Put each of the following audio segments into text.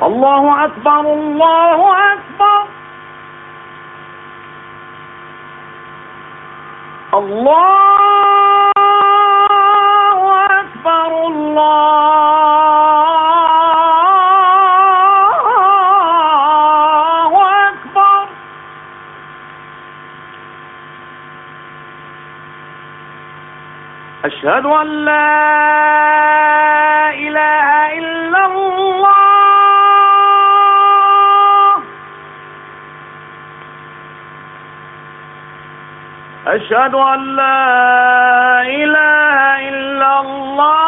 الله أكبر الله أكبر الله أكبر الله أكبر. أشهد أن لا إله إلا الله. أشهد أن لا إله إلا الله.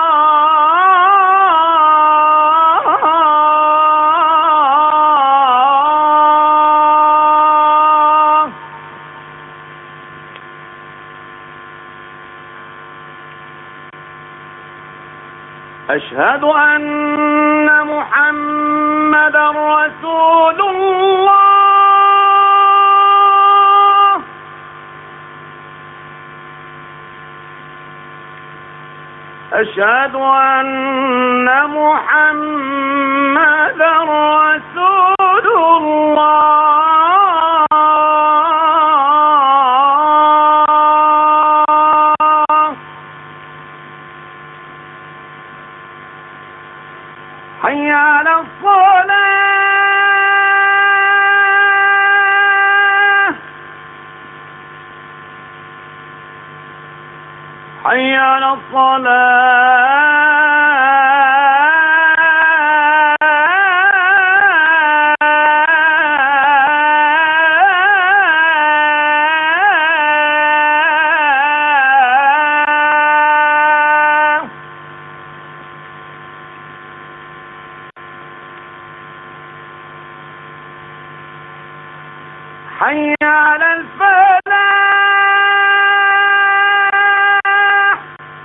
أشهد أن محمدًا رسول الله. أشهد أن محمدًا رسول الله. حي على الصلاة. حي على الصلاة. حي على الفلاح.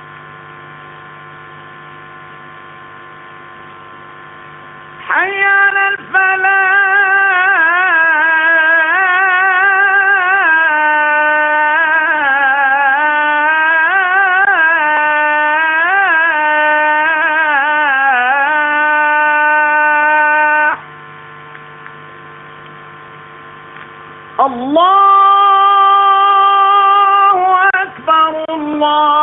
حي على الفلاح. الله أكبر الله